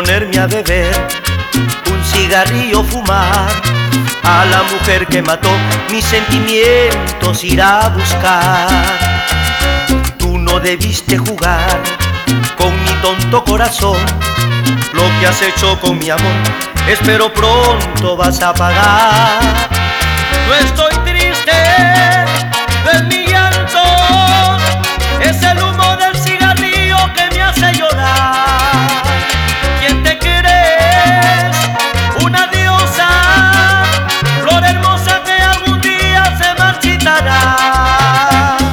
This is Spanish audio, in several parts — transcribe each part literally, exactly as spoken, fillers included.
ponerme a beber, un cigarrillo fumar, a la mujer que mató mis sentimientos ir a buscar. Tú no debiste jugar con mi tonto corazón, lo que has hecho con mi amor, espero pronto vas a pagar. No estoy triste, no es mi llanto, es el humo del cigarrillo que me hace llorar. ¿Quién te crees? Una diosa, flor hermosa que algún día se marchitará.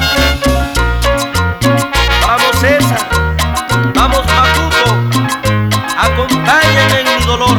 Vamos César, vamos Macuco, acompáñenme en mi dolor.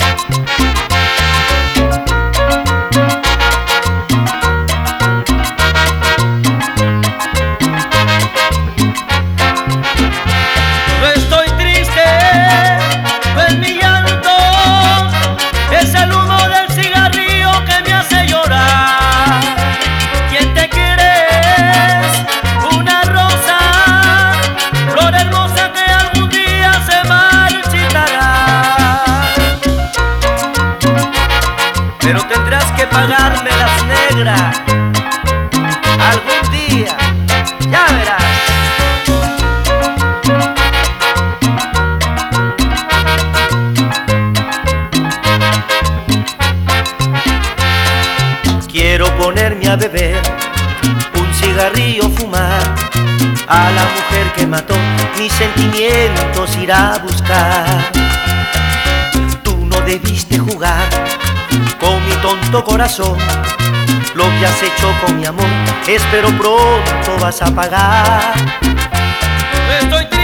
Pero tendrás que pagarme las negras algún día, ya verás. Quiero ponerme a beber, un cigarrillo fumar, a la mujer que mató mis sentimientos ir a buscar. Tú no debiste jugar con mi tonto corazón, lo que has hecho con mi amor, espero pronto vas a pagar. Estoy